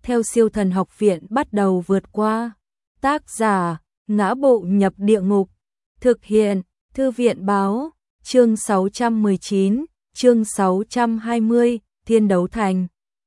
theo Siêu Thần Học Viện bắt đầu vượt qua. Tác giả: Ngã Bộ Nhập Địa Ngục. Thực hiện: Thư viện báo. Chương 619, chương 620, Thiên Đấu Thành.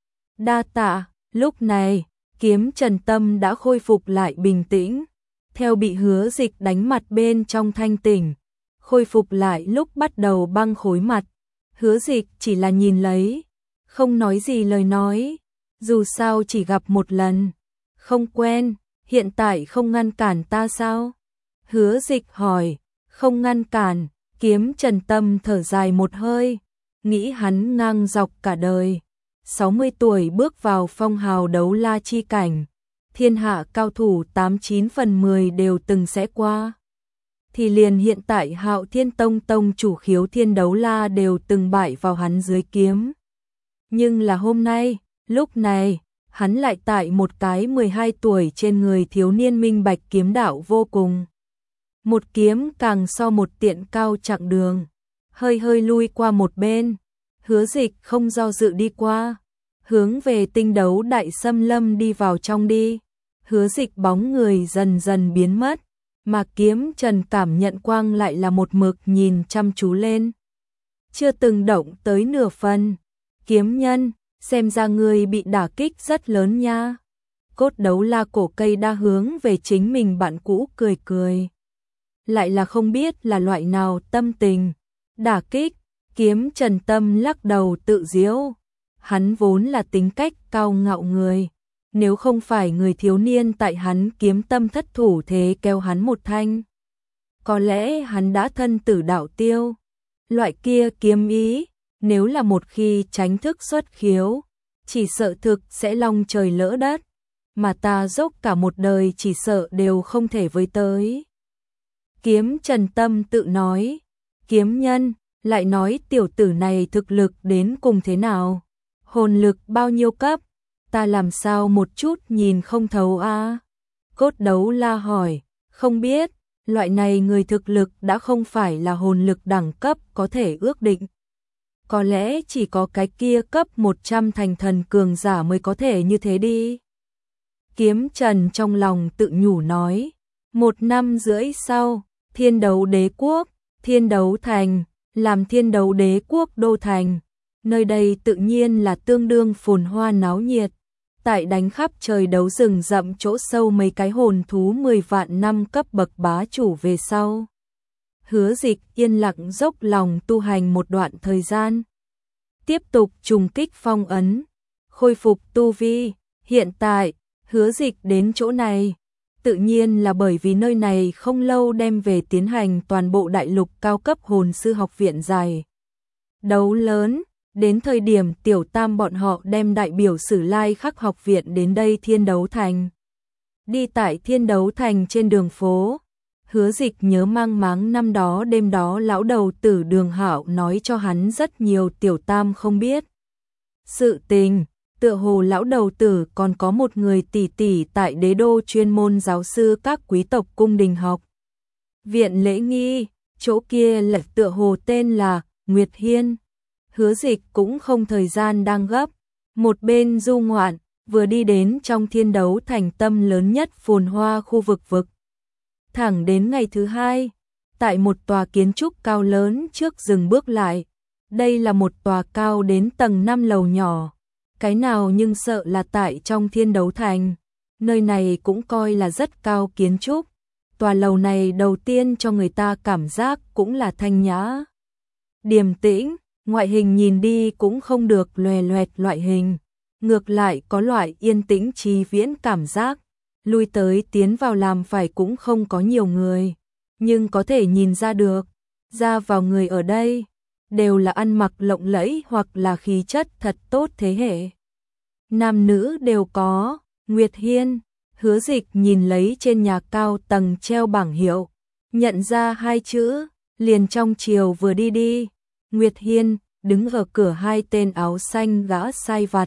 Đa tạ. Lúc này, Kiếm Trần tâm đã khôi phục lại bình tĩnh, theo bị Hứa Dịch đánh mặt bên trong thanh tỉnh, khôi phục lại lúc bắt đầu băng khối mặt. Hứa Dịch chỉ là nhìn lấy, không nói gì lời nói, dù sao chỉ gặp một lần, không quen, hiện tại không ngăn cản ta sao? Hứa Dịch hỏi. Không ngăn cản. Kiếm Trần tâm thở dài một hơi, nghĩ hắn ngang dọc cả đời, 60 tuổi bước vào phong hào đấu la chi cảnh, thiên hạ cao thủ 89 phần 10 đều từng sẽ qua. Thì liền hiện tại Hạo Thiên Tông tông chủ Khiếu Thiên Đấu La đều từng bại vào hắn dưới kiếm. Nhưng là hôm nay, lúc này, hắn lại tại một cái 12 tuổi trên người thiếu niên minh bạch kiếm đạo vô cùng. Một kiếm càng so một tiện cao chặng đường, hơi hơi lui qua một bên, Hứa Dịch không do dự đi qua, hướng về tinh đấu đại xâm lâm đi vào trong đi. Hứa Dịch bóng người dần dần biến mất, mà Kiếm Trần cảm nhận quang lại là một mực nhìn chăm chú lên, chưa từng động tới nửa phần. Kiếm nhân, xem ra ngươi bị đả kích rất lớn nha. Cốt đấu la cổ cây đa hướng về chính mình bạn cũ cười cười. Lại là không biết là loại nào tâm tình. Đả kích. Kiếm Trần tâm lắc đầu tự giễu. Hắn vốn là tính cách cao ngạo người. Nếu không phải người thiếu niên tại hắn kiếm tâm thất thủ thế kéo hắn một thanh, có lẽ hắn đã thân tử đạo tiêu. Loại kia kiếm ý, nếu là một khi tránh thức xuất khiếu, chỉ sợ thực sẽ long trời lỡ đất, mà ta dốc cả một đời chỉ sợ đều không thể với tới. Kiếm Trần tâm tự nói. Kiếm nhân, lại nói tiểu tử này thực lực đến cùng thế nào? Hồn lực bao nhiêu cấp? Ta làm sao một chút nhìn không thấu a? Cốt đấu la hỏi. Không biết, loại này người thực lực đã không phải là hồn lực đẳng cấp có thể ước định. Có lẽ chỉ có cái kia cấp 100 thành thần cường giả mới có thể như thế đi. Kiếm Trần trong lòng tự nhủ nói. 1 năm rưỡi sau, Thiên Đấu Đế Quốc, Thiên Đấu Thành, làm Thiên Đấu Đế Quốc đô thành. Nơi đây tự nhiên là tương đương phồn hoa náo nhiệt. Tại đánh khắp trời đấu rừng rậm chỗ sâu mấy cái hồn thú 10 vạn năm cấp bậc bá chủ về sau. Hứa Dịch yên lặng dốc lòng tu hành một đoạn thời gian. Tiếp tục trùng kích phong ấn, khôi phục tu vi. Hiện tại, Hứa Dịch đến chỗ này, tự nhiên là bởi vì nơi này không lâu đem về tiến hành toàn bộ đại lục cao cấp hồn sư học viện giải đấu lớn. Đến thời điểm Tiểu Tam bọn họ đem đại biểu Sử Lai Khắc học viện đến đây Thiên Đấu Thành. Đi tại Thiên Đấu Thành trên đường phố, Hứa Dịch nhớ mang máng năm đó đêm đó lão đầu tử Đường Hạo nói cho hắn rất nhiều Tiểu Tam không biết sự tình. Tựa hồ lão đầu tử còn có một người tỷ tỷ tại đế đô chuyên môn giáo sư các quý tộc cung đình học viện lễ nghi, chỗ kia là tựa hồ tên là Nguyệt Hiên. Hứa Dịch cũng không thời gian đang gấp, một bên du ngoạn, vừa đi đến trong Thiên Đấu Thành tâm lớn nhất phồn hoa khu vực vực. Thẳng đến ngày thứ hai, tại một tòa kiến trúc cao lớn trước dừng bước lại. Đây là một tòa cao đến tầng 5 lầu nhỏ. Cái nào nhưng sợ là tại trong Thiên Đấu Thành. Nơi này cũng coi là rất cao kiến trúc. Tòa lầu này đầu tiên cho người ta cảm giác cũng là thanh nhã, điềm tĩnh, ngoại hình nhìn đi cũng không được loè loẹt loại hình. Ngược lại có loại yên tĩnh trì viễn cảm giác. Lui tới tiến vào làm phải cũng không có nhiều người, nhưng có thể nhìn ra được, ra vào người ở đây đều là ăn mặc lộng lẫy hoặc là khí chất thật tốt thế hệ. Nam nữ đều có. Nguyệt Hiên. Hứa Dịch nhìn lấy trên nhà cao tầng treo bảng hiệu, nhận ra 2 chữ, liền trong chiều vừa đi đi. Nguyệt Hiên, đứng ở cửa 2 tên áo xanh gã sai vặt.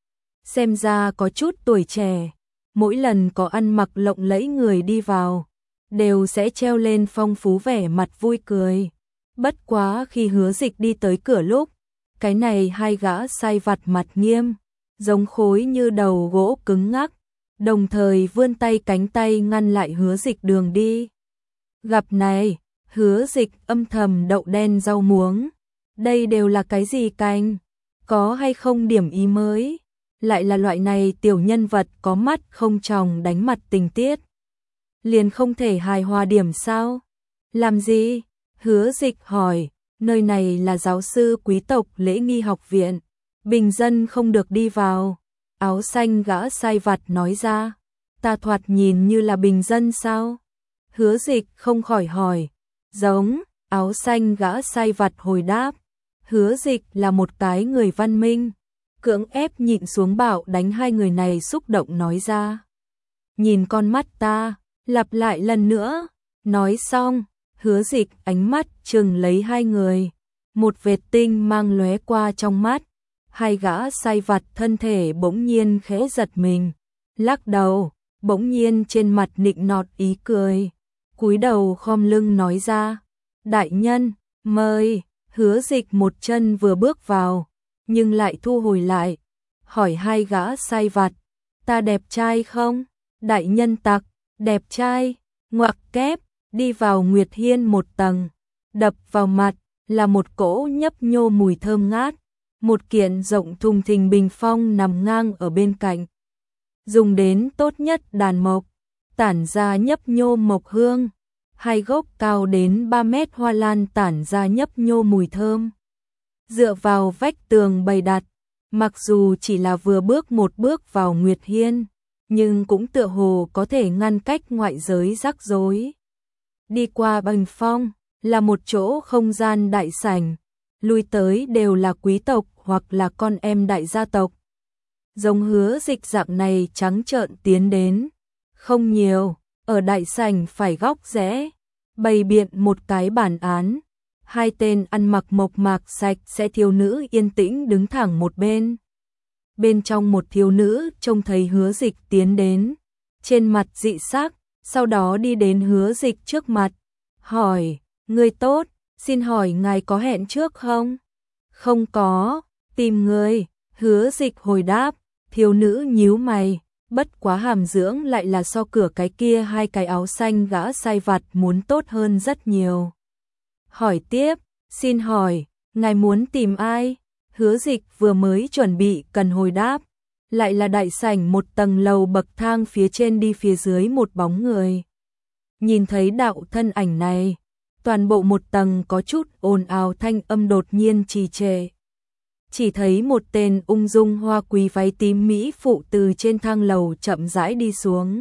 Xem ra có chút tuổi trẻ. Mỗi lần có ăn mặc lộng lẫy người đi vào, đều sẽ treo lên phong phú vẻ mặt vui cười. Bất quá khi Hứa Dịch đi tới cửa lúc, cái này 2 gã sai vặt mặt nghiêm, giống khối như đầu gỗ cứng ngắc, đồng thời vươn tay cánh tay ngăn lại Hứa Dịch đường đi. Gặp này, Hứa Dịch âm thầm đậu đen rau muống, đây đều là cái gì canh, có hay không điểm ý mới, lại là loại này tiểu nhân vật có mắt không tròng đánh mặt tình tiết. Liền không thể hài hòa điểm sao? Làm gì? Hứa Dịch hỏi, nơi này là giáo sư quý tộc lễ nghi học viện, bình dân không được đi vào. Áo xanh gã sai vặt nói ra, ta thoạt nhìn như là bình dân sao? Hứa Dịch không khỏi hỏi, giống, áo xanh gã sai vặt hồi đáp, Hứa Dịch là một cái người văn minh, cưỡng ép nhịn xuống bạo đánh hai người này xúc động nói ra. Nhìn con mắt ta, lặp lại lần nữa, nói xong, Hứa Dịch ánh mắt chừng lấy hai người, một vệt tinh mang lóe qua trong mắt, hai gã sai vặt thân thể bỗng nhiên khẽ giật mình, lắc đầu, bỗng nhiên trên mặt nịnh nọt ý cười, cúi đầu khom lưng nói ra, đại nhân, mời. Hứa Dịch một chân vừa bước vào, nhưng lại thu hồi lại, hỏi hai gã sai vặt, ta đẹp trai không? Đại nhân tặc, đẹp trai, ngoặc kép, đi vào Nguyệt Hiên một tầng, đập vào mặt là một cỗ nhấp nhô mùi thơm ngát, một kiện rộng thùng thình bình phong nằm ngang ở bên cạnh. Dùng đến tốt nhất đàn mộc, tản ra nhấp nhô mộc hương, hai gốc cao đến 3 mét hoa lan tản ra nhấp nhô mùi thơm. Dựa vào vách tường bày đặt, mặc dù chỉ là vừa bước một bước vào Nguyệt Hiên, nhưng cũng tựa hồ có thể ngăn cách ngoại giới rắc rối. Đi qua bình phong là một chỗ không gian đại sảnh, lui tới đều là quý tộc hoặc là con em đại gia tộc. Giống Hứa Dịch dạng này trắng trợn tiến đến, không nhiều, ở đại sảnh phải góc rẽ, bày biện một cái bản án, hai tên ăn mặc mộc mạc sạch sẽ thiếu nữ yên tĩnh đứng thẳng một bên. Bên trong một thiếu nữ trông thấy Hứa Dịch tiến đến, trên mặt dị sắc, sau đó đi đến Hứa Dịch trước mặt, hỏi, người tốt, xin hỏi ngài có hẹn trước không? Không có, tìm người, Hứa Dịch hồi đáp, thiếu nữ nhíu mày, bất quá hàm dưỡng lại là so cửa cái kia hai cái áo xanh gã sai vặt muốn tốt hơn rất nhiều. Hỏi tiếp, xin hỏi, ngài muốn tìm ai? Hứa Dịch vừa mới chuẩn bị cần hồi đáp, lại là đại sảnh một tầng lầu bậc thang phía trên đi phía dưới một bóng người. Nhìn thấy đạo thân ảnh này, toàn bộ một tầng có chút ồn ào thanh âm đột nhiên trì trệ. Chỉ thấy một tên ung dung hoa quý váy tím mỹ phụ từ trên thang lầu chậm rãi đi xuống.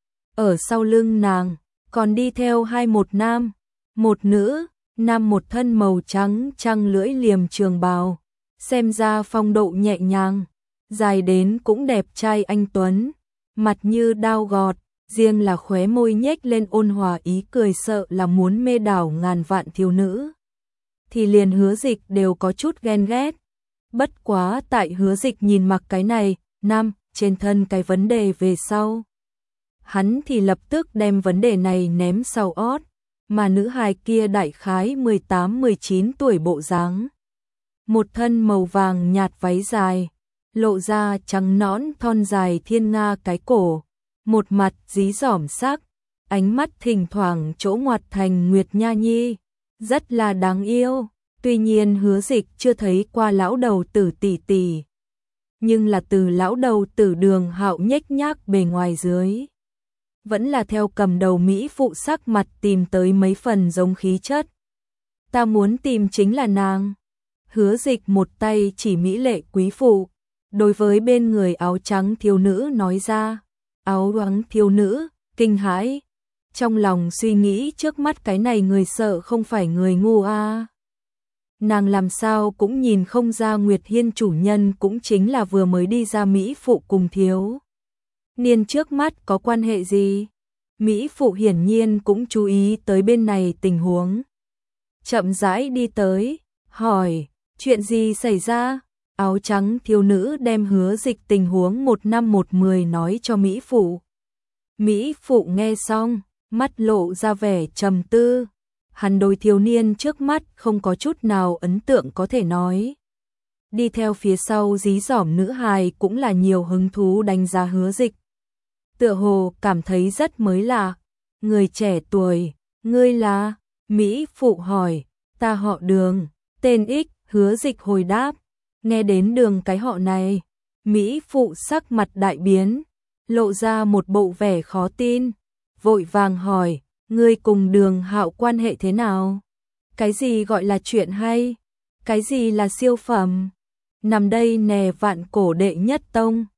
Ở sau lưng nàng, còn đi theo một nam, một nữ, nam một thân màu trắng trăng lưỡi liềm trường bào, xem ra phong độ nhẹ nhàng, dài đến cũng đẹp trai anh tuấn, mặt như đao gọt, riêng là khóe môi nhếch lên ôn hòa ý cười sợ là muốn mê đảo ngàn vạn thiếu nữ. Thì liền Hứa Dịch đều có chút ghen ghét. Bất quá tại Hứa Dịch nhìn mặc cái này, nam, trên thân cái vấn đề về sau. Hắn thì lập tức đem vấn đề này ném sau ót, mà nữ hài kia đại khái 18-19 tuổi bộ dáng. Một thân màu vàng nhạt váy dài, lộ ra trắng nõn thon dài thiên nga cái cổ, một mặt dí dỏm sắc, ánh mắt thỉnh thoảng chỗ ngoặt thành Nguyệt Nha Nhi, rất là đáng yêu. Tuy nhiên Hứa Dịch chưa thấy qua lão đầu tử tỷ tỷ, nhưng là từ lão đầu tử Đường Hạo nhếch nhác bề ngoài dưới, vẫn là theo cầm đầu mỹ phụ sắc mặt tìm tới mấy phần giống khí chất. Ta muốn tìm chính là nàng. Hứa Dịch một tay chỉ mỹ lệ quý phụ, đối với bên người áo trắng thiếu nữ nói ra. Áo trắng thiếu nữ kinh hãi, trong lòng suy nghĩ trước mắt cái này người sợ không phải người ngu a. Nàng làm sao cũng nhìn không ra Nguyệt Hiên chủ nhân cũng chính là vừa mới đi ra mỹ phụ cùng thiếu niên trước mắt có quan hệ gì. Mỹ phụ hiển nhiên cũng chú ý tới bên này tình huống, chậm rãi đi tới, hỏi, chuyện gì xảy ra? Áo trắng thiếu nữ đem Hứa Dịch tình huống 1/10 nói cho Mỹ phụ. Mỹ phụ nghe xong, mắt lộ ra vẻ trầm tư. Hắn đối thiếu niên trước mắt không có chút nào ấn tượng có thể nói. Đi theo phía sau dí dỏm nữ hài cũng là nhiều hứng thú đánh giá Hứa Dịch. Tựa hồ cảm thấy rất mới lạ. Người trẻ tuổi, ngươi là? Mỹ Phụ hỏi. Ta họ Đường, tên X. Hứa Dịch hồi đáp. Nghe đến Đường cái họ này, Mỹ Phụ sắc mặt đại biến, lộ ra một bộ vẻ khó tin, vội vàng hỏi, ngươi cùng Đường Hạo quan hệ thế nào? Cái gì gọi là chuyện hay? Cái gì là siêu phẩm? Nằm đây nè Vạn Cổ đệ nhất tông,